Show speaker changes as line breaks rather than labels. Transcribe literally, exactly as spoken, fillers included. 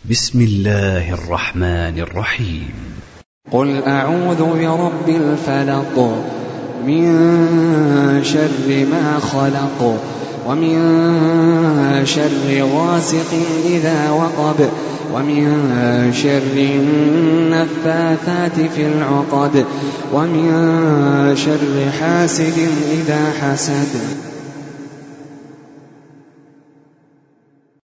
بسم الله الرحمن الرحيم.
قل أعوذ برب الفلق من شر ما خلق ومن شر غاسق إذا وقب ومن شر النفاثات في العقد ومن شر حاسد إذا حسد.